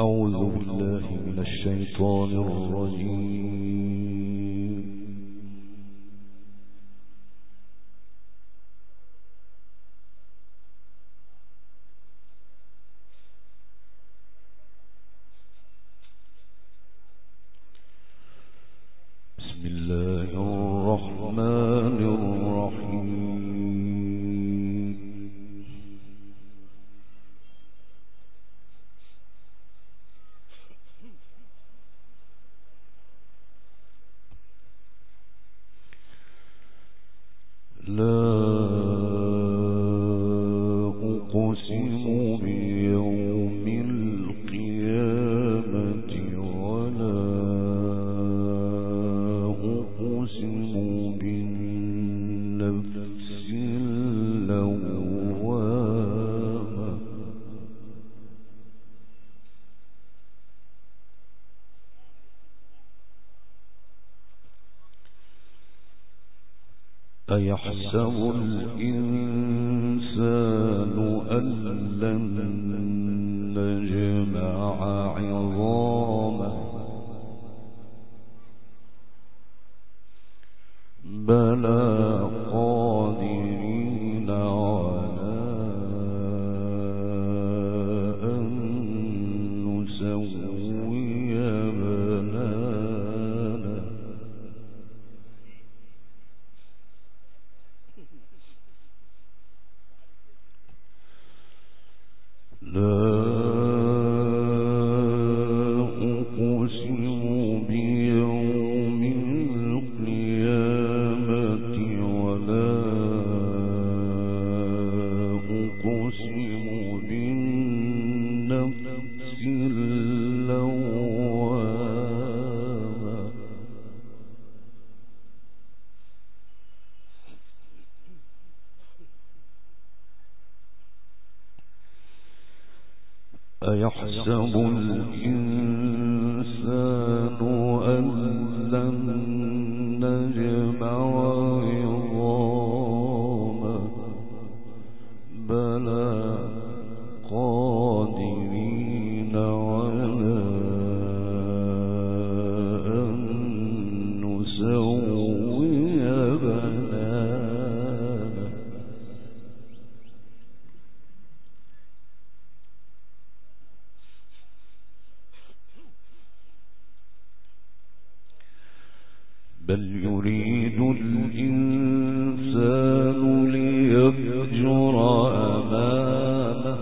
أعوذ بالله من الشيطان الرجيم. بسم الله الرحمن الرحيم. لا أقسم بيوم القيامة ولا أقسم بالنفس اللوامة. أيحسب الإنسان أن لن نجمع عظامه بلى قادرين على أن نسوي بنانه. لا أقسم بيوم القيامة ولا أقسم بالنفس اللوامة. أيحسب الإنسان أن لن نجمع عظامه بلى قادرين على أن نسوي بنانه. بل يريد الإنسان ليفجر أمامه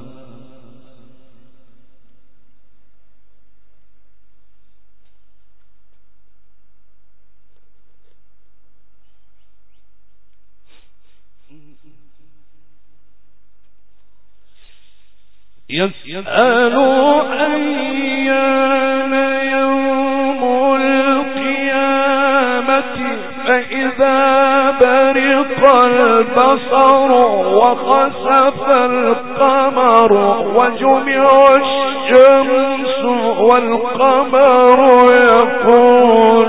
يسأل أيان يوم القيامة فإذا برق البصر وخسف القمر وجمع الشمس والقمر يقول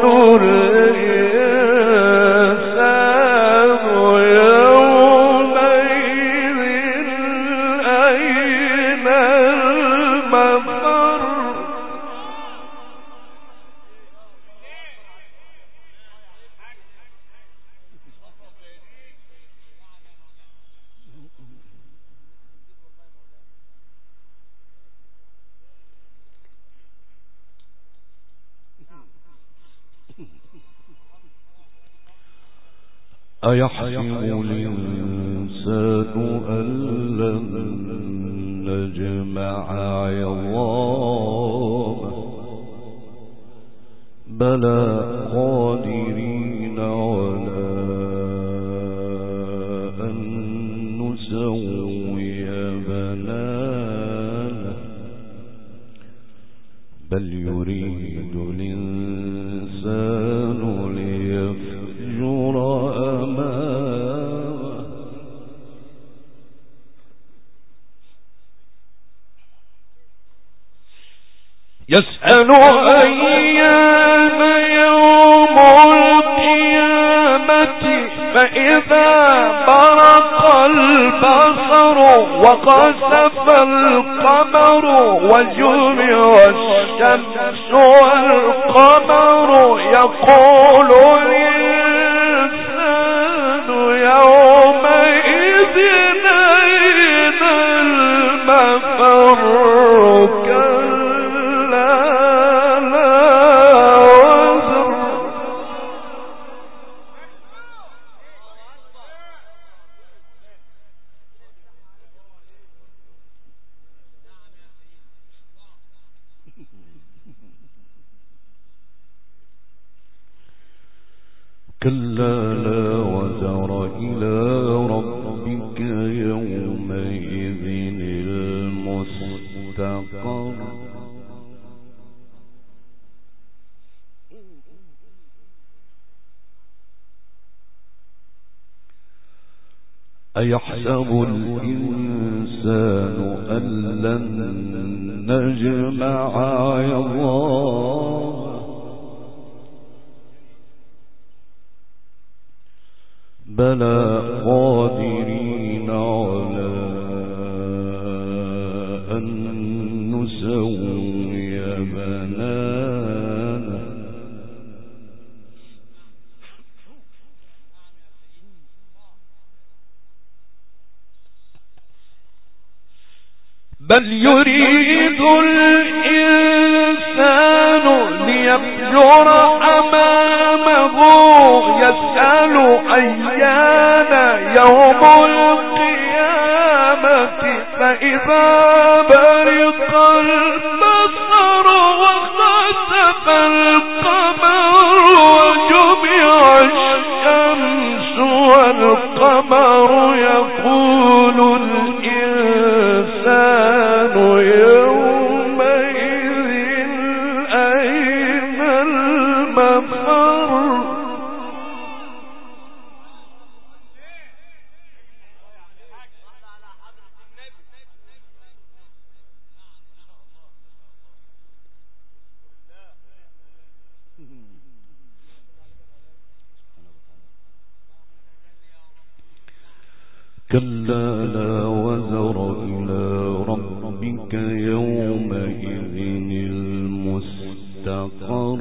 الإنسان يومئذ أين المفر. أيحسب الإنسان أن لن نجمع عظامه بلى قادرين على أن نسوي بنانه. بل يريد الإنسان ليفجر أمامه يسأل أيان يوم القيامة فإذا برق البصر وخسف القمر وجمع الشمس والقمر يقول الإنسان يومئذ أين المفر كلا لا وزر كلا لا وزر إلى ربك يومئذ المستقر أيحسب الإنسان أن لن نجمع عظامه بلى قادرين على أن نسوي بنانه بل يريد الإنسان ليفجر أمامه يسأل أيان يوم القيامة فإذا برق البصر وخسف القمر وجمع الشمس والقمر يقول الإنسان يومئذ أين المفر كلا لا وزر إلى ربك يومئذ المستقر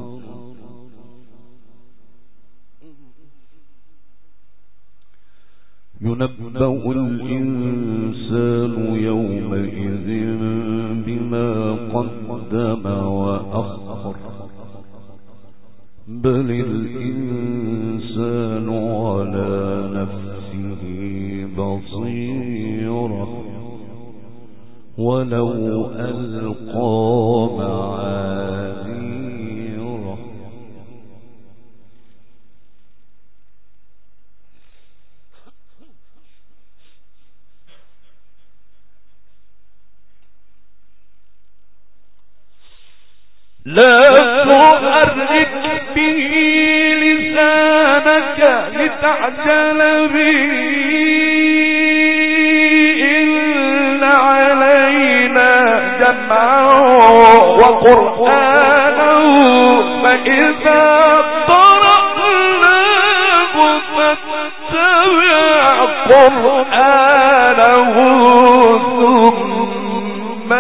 ينبأ الإنسان يومئذ بما قدم وأخر بل الإنسان على نفسه بصيرة ولو ألقى معاذيره لا تحرك به لسانك لتعجل به إن علينا جمعه وقرآنه فإذا قرأناه فاتبع قرآنه ثم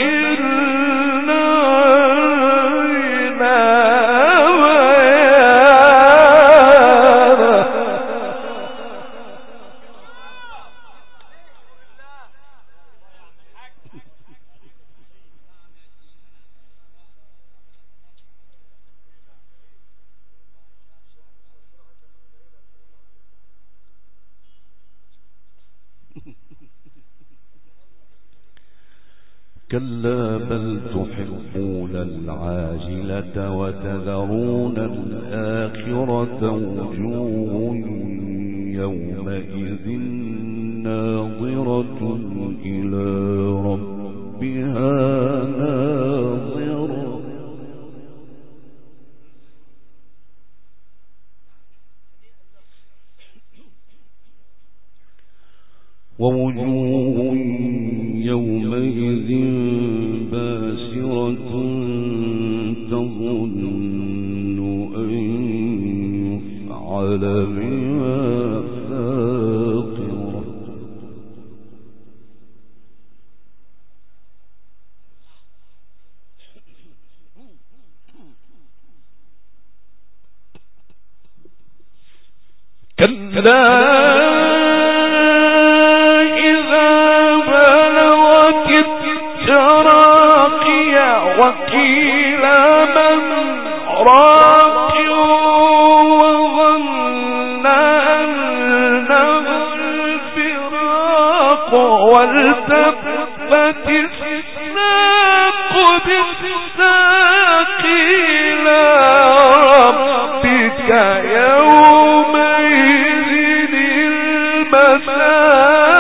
كلا بل تحبون العاجلة وتذرون الآخرة وجوه يومئذ ناظرة إلى ربها ناظرة ووجوه يومئذ باسرة تظن أن يفعل بها ساقرة كلا إذا بلغت التراقي وقيل من راق وظن أنه الفراق والتفت الساق بالساق إلى ربك يومئذ المساق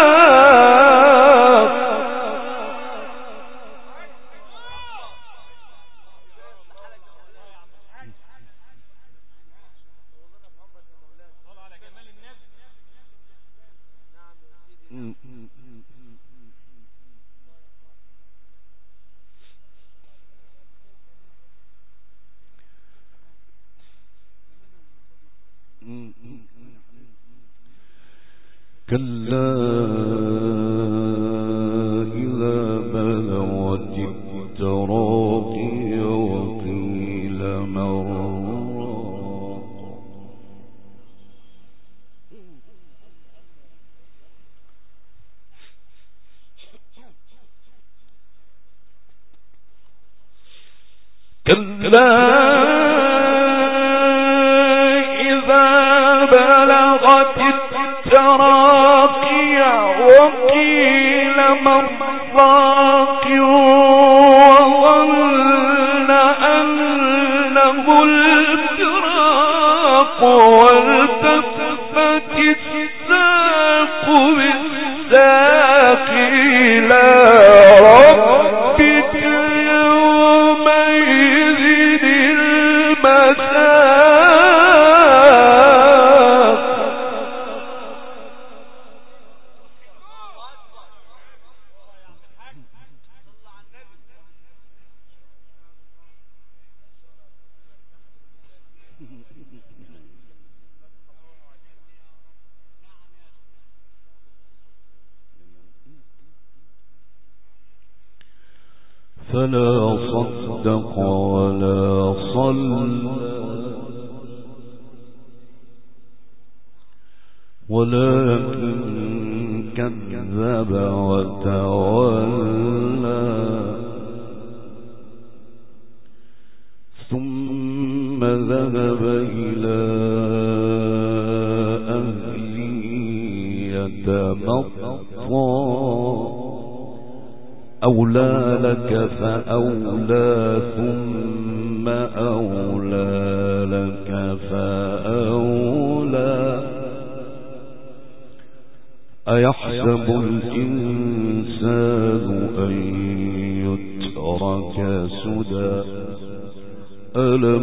كلا إذا بلغت التراقي وقيل من راق كلا إذا بلغت التراقي وقيل من راق وظن أنه الفراق والتفت الساق بالساق إلى ربك يومئذ المساق فلا صدق ولا صلى ولكن كذب وتولى ثم ذهب إلى أهله يتمطى أولى لك فأولى ثم أولى لك فأولى أيحسب الإنسان أن يترك سدى ألم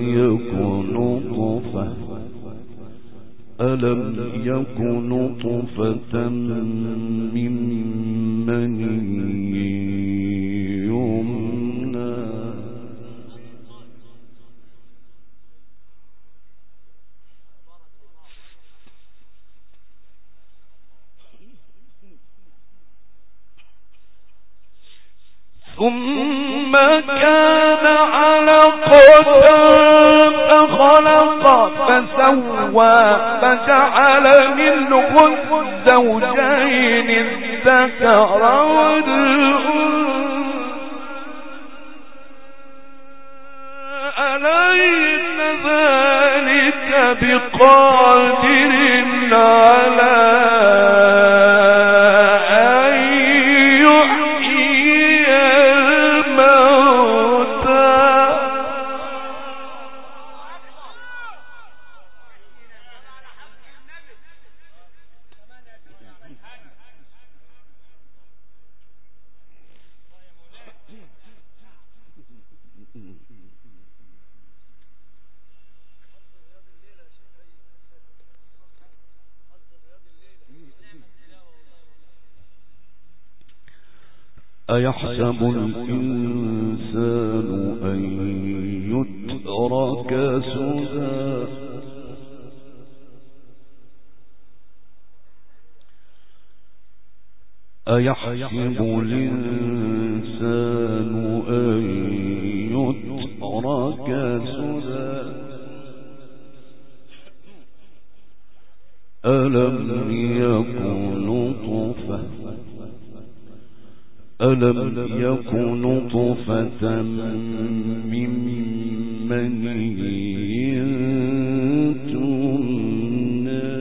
يكن نطفة من مني يمنى ثم كان علقة فخلق فسوى فجعل منه الزوجين الذكر والأنثى أليس ذلك بقادر على أيحسب الإنسان أن يترك سدى أيحسب الإنسان أن يترك سدى ألم يكن نطفة من مني تمنى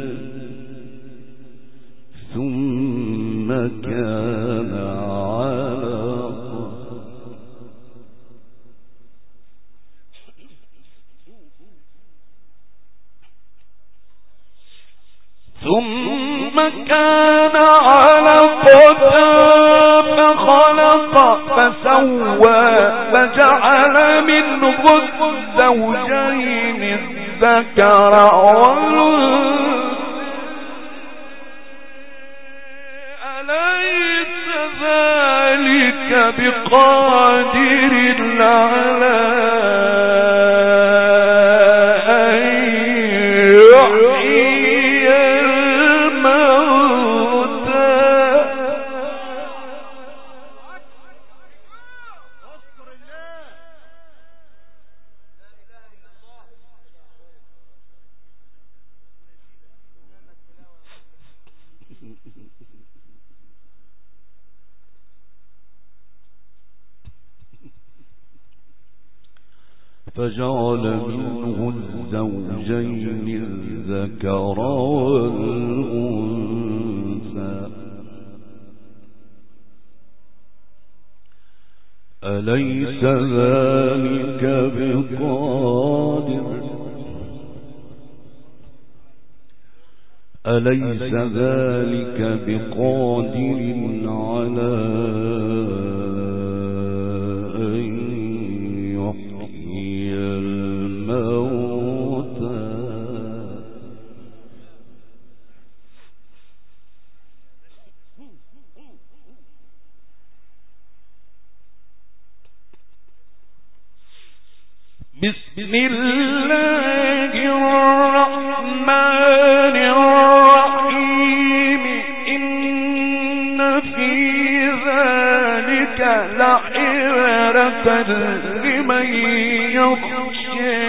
ثم كان علقة فخلق فسوى فجعل منه الزوجين الذكر والأنثى أليس ذلك بقادر على أن يحيي الموتى فجعل منه الزوجين الذكر والأنثى أليس ذلك بقادر على أن يحيي الموتى بسم الله الرحمن الرحيم إن في ذلك لعبرة لمن يخشى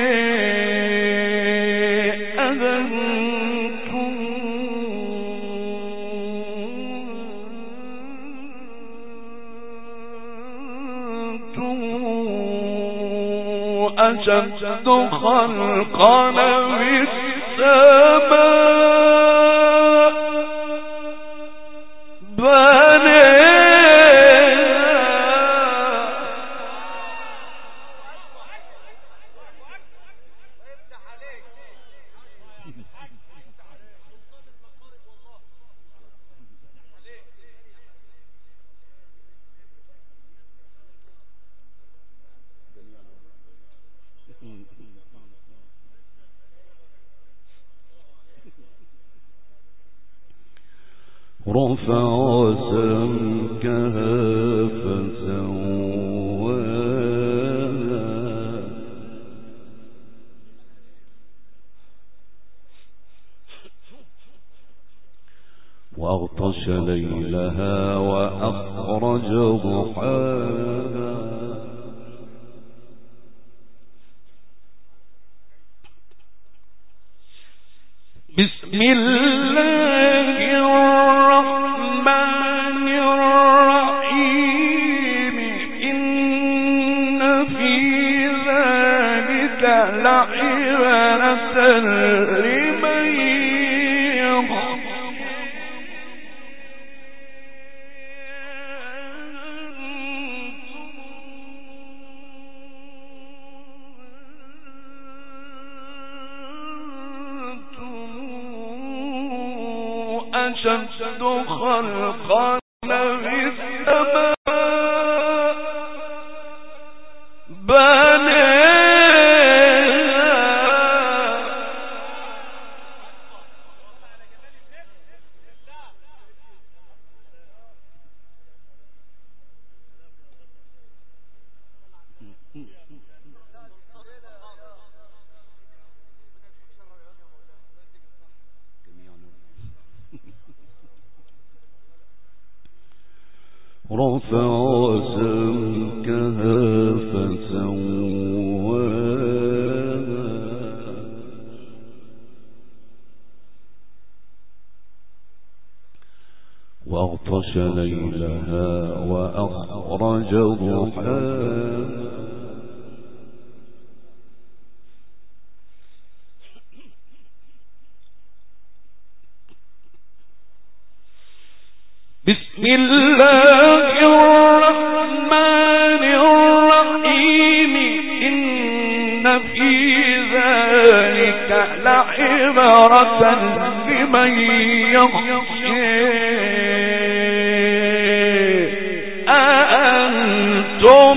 أشد خلقا من السماء رفع سمكها فسواها وأغطش ليلها وأخرج ضحاها بسم الله الرحمن الرحيم إن في ذلك لعبرة لمن أشد خلقا من السماء ورفع سمكها فسواها وأغطش ليلها وأخرج ضحاها بسم الله الرحمن الرحيم إن في ذلك لعبرة لمن يخشى أأنتم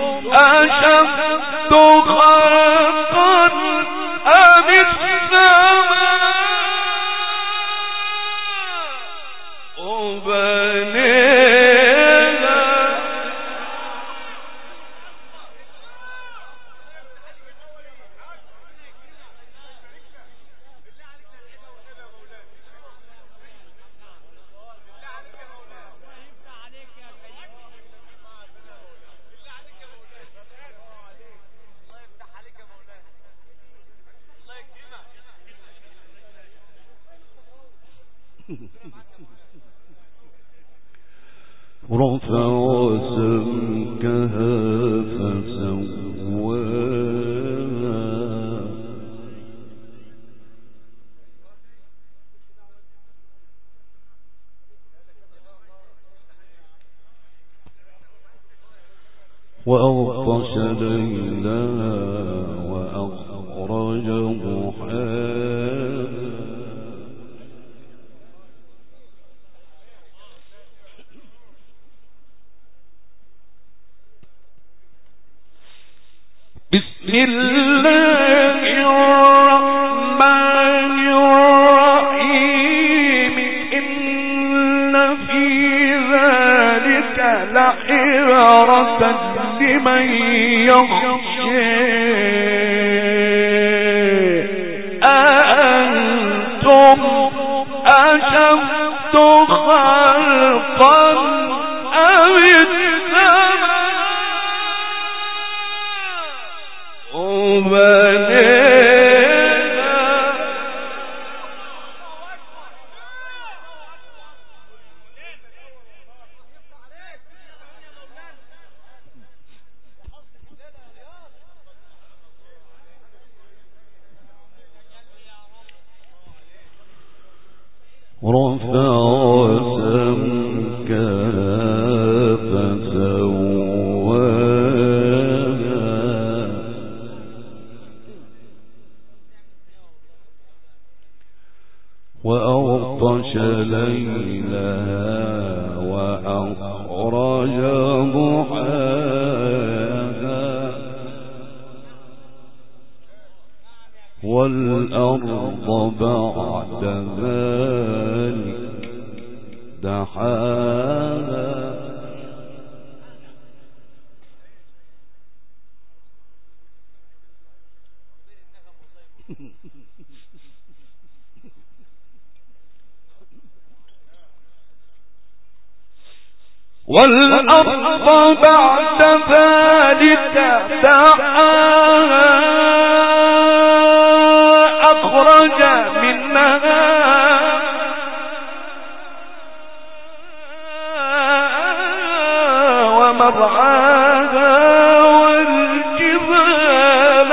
أشد خلقا أم السماء رفع سمكها فسواها وأغطش ليلها وأخرج ضحاها بسم الله الرحمن الرحيم إن في ذلك لعبرة لمن يخشى أأنتم أشد خلقا أم السماء رفع سمكها فسواها وأغطش ليلها وأخرج ضحاها والأرض بعد ذلك دحاها والأرض بعد ذلك دحاها أخرج منها ومرعاها والجبال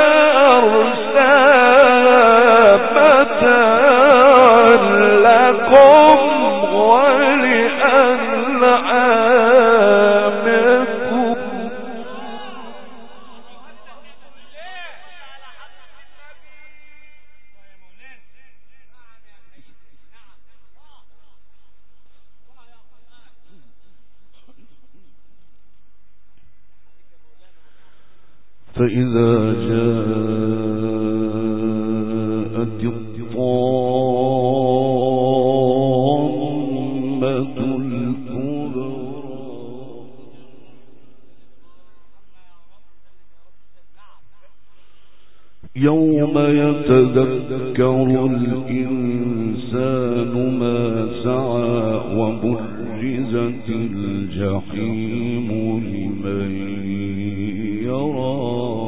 أرساها متاعا لكم ولأنعامكم فإذا جاءت الطامة الكبرى يوم يتذكر الإنسان ما سعى وبرزت الجحيم الجحيم لمن يرى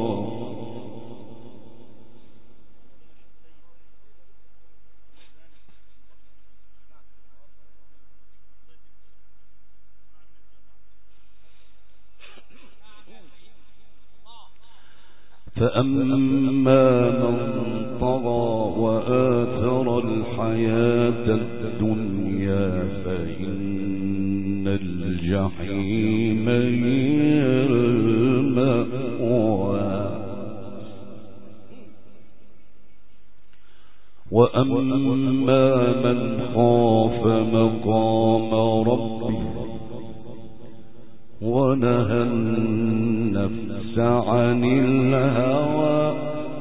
فأما من طغى وآثر الحياة الدنيا فإن الجحيم هي المأوى وأما من خاف مقام ربه ونهى النفس عن الهوى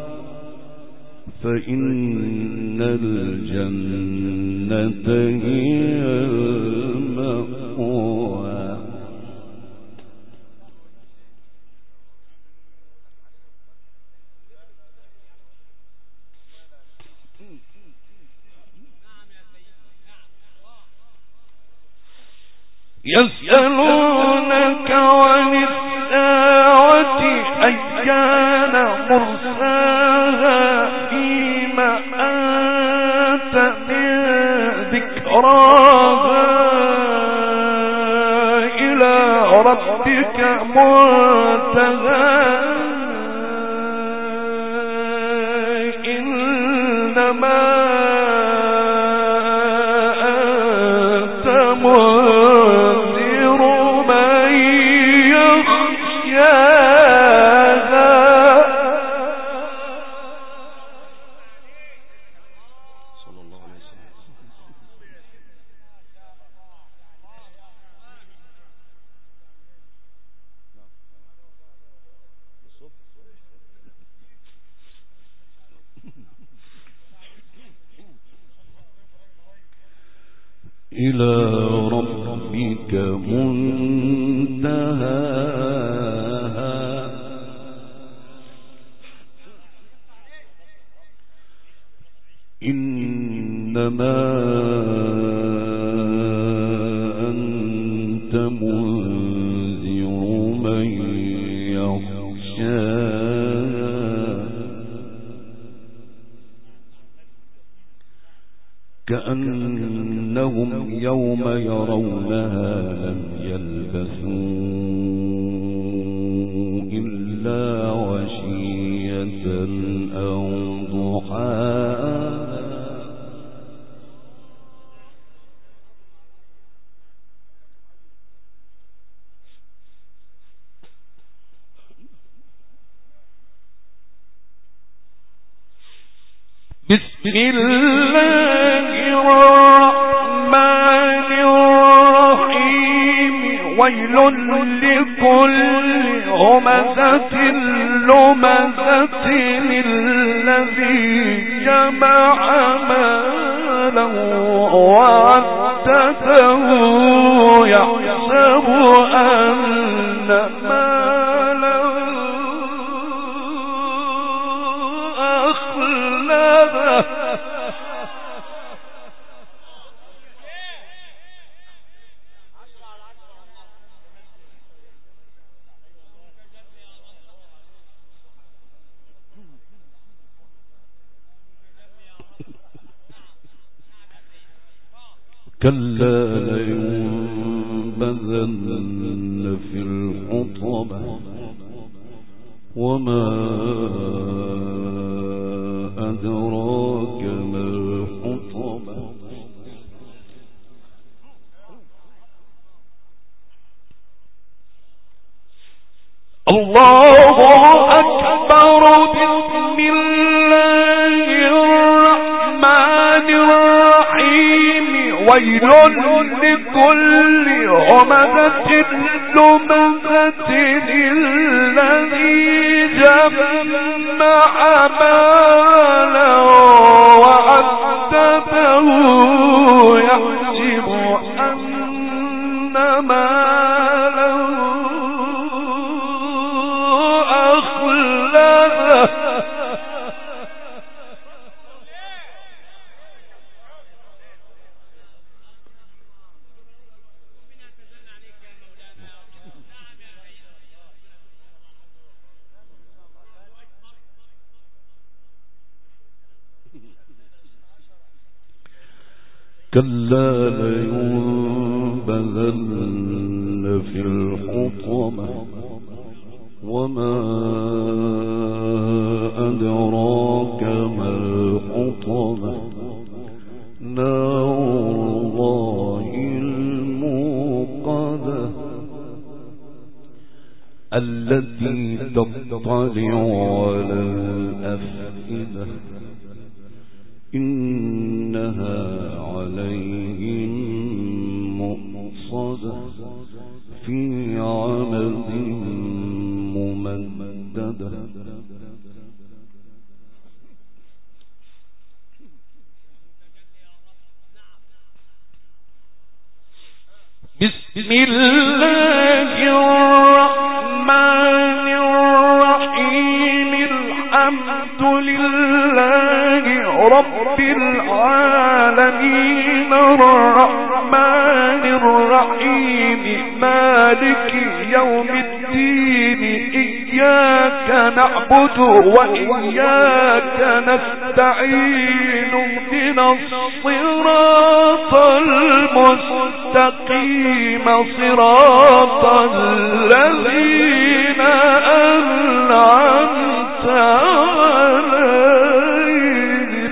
فإن الجنة هي المأوى يسألونك عن الساعة أيان مرساها فيما أنت من ذكراها إلى ربك منتهاها إنما أنت منذر من يخشاها صلى الله عليه وسلم. إلى ربك منتهاها إنما أنت منذر من يخشاها كأنهم يوم يرونها لم يلبثوا إلا عشية أو ضحاها بسم الله الرحمن الرحيم ويل لكل همزة لمزة الذي جمع مالا وعدده يحسب أن ماله أخلده كلا لينبذن في الحطمة وما أدراك ما الحطمة الله أكبر بسم الله الرحمن الرحيم ويل لكل همزة لمزة الذي جمع مالا وعدده يحسب أن ماله أخلده كلا لينبذن في الحطمة وما أدراك ما الحطمة نار الله الموقدة التي تطلع على الأفئدة إنها عليهم مؤصدة في عمد ممددة بسم الله الرحمن الرحيم الحمد لله رب العالمين الرحمن الرحيم مالك يوم الدين إياك نعبد وإياك نستعين اهدنا الصراط المستقيم صراط الذين أنعمت عليهم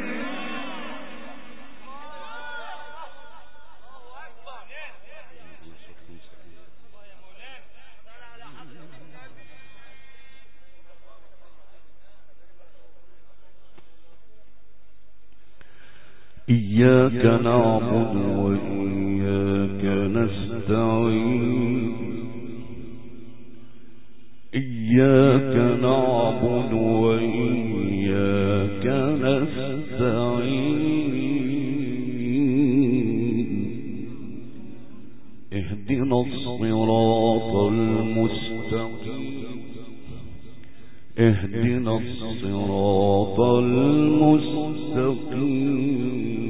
إياك نعبد وإياك نستعين إياك نعبد وإياك نستعين اهدنا الصراط المستقيم اهدنا الصراط المستقيم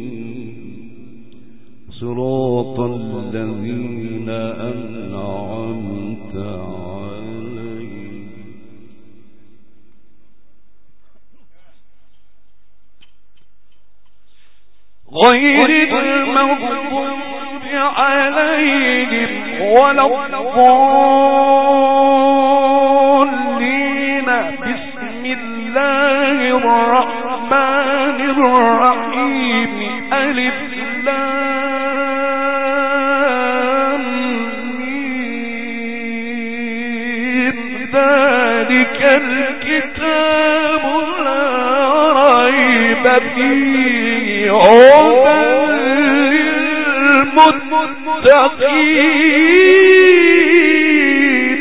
صراط الذين أنعمت عليهم غير المغضوب عليهم ولا الضالين بسم الله الرحمن الرحيم ألف ذلك الكتاب لا ريب فيه هدى للمتقين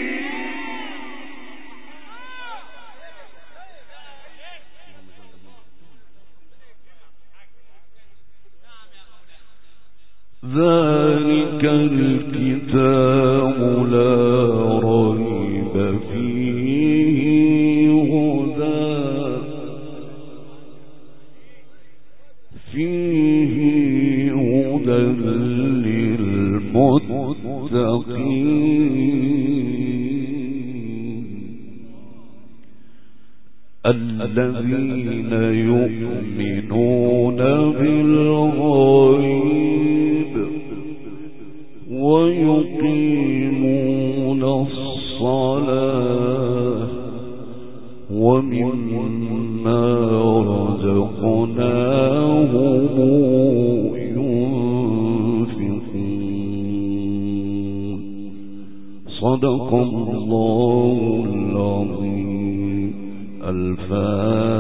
ذلك الكتاب لا ريب فيه هدى للمتقين الذين يؤمنون بالغيب ويقيمون الصلاة ومما رزقناهم ينفقون صدق الله العظيم. الفاتحة.